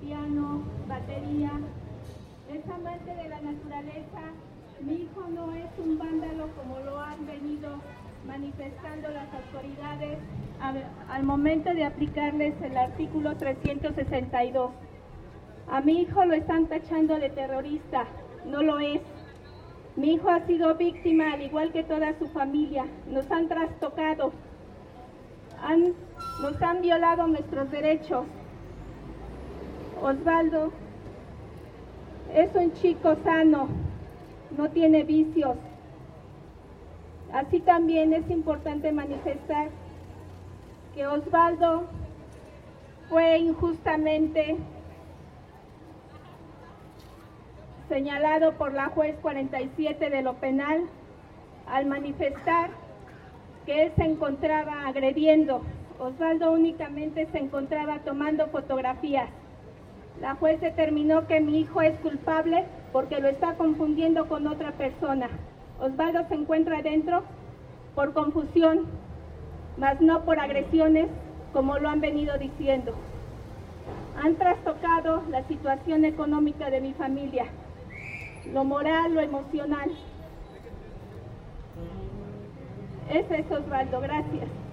piano, batería. Es amante de la naturaleza. Mi hijo no es un vándalo como lo han venido manifestando las autoridades al momento de aplicarles el artículo 362. A mi hijo lo están tachando de terrorista, no lo es. Mi hijo ha sido víctima, al igual que toda su familia. Nos han trastocado, nos han violado nuestros derechos. Osvaldo es un chico sano, no tiene vicios. Así también es importante manifestar que Osvaldo fue injustamente señalado por la juez 47 de lo penal al manifestar que él se encontraba agrediendo. Osvaldo únicamente se encontraba tomando fotografías. La juez determinó que mi hijo es culpable porque lo está confundiendo con otra persona. Osvaldo se encuentra adentro por confusión, mas no por agresiones, como lo han venido diciendo. Han trastocado la situación económica de mi familia, lo moral, lo emocional. Ese es Osvaldo, gracias.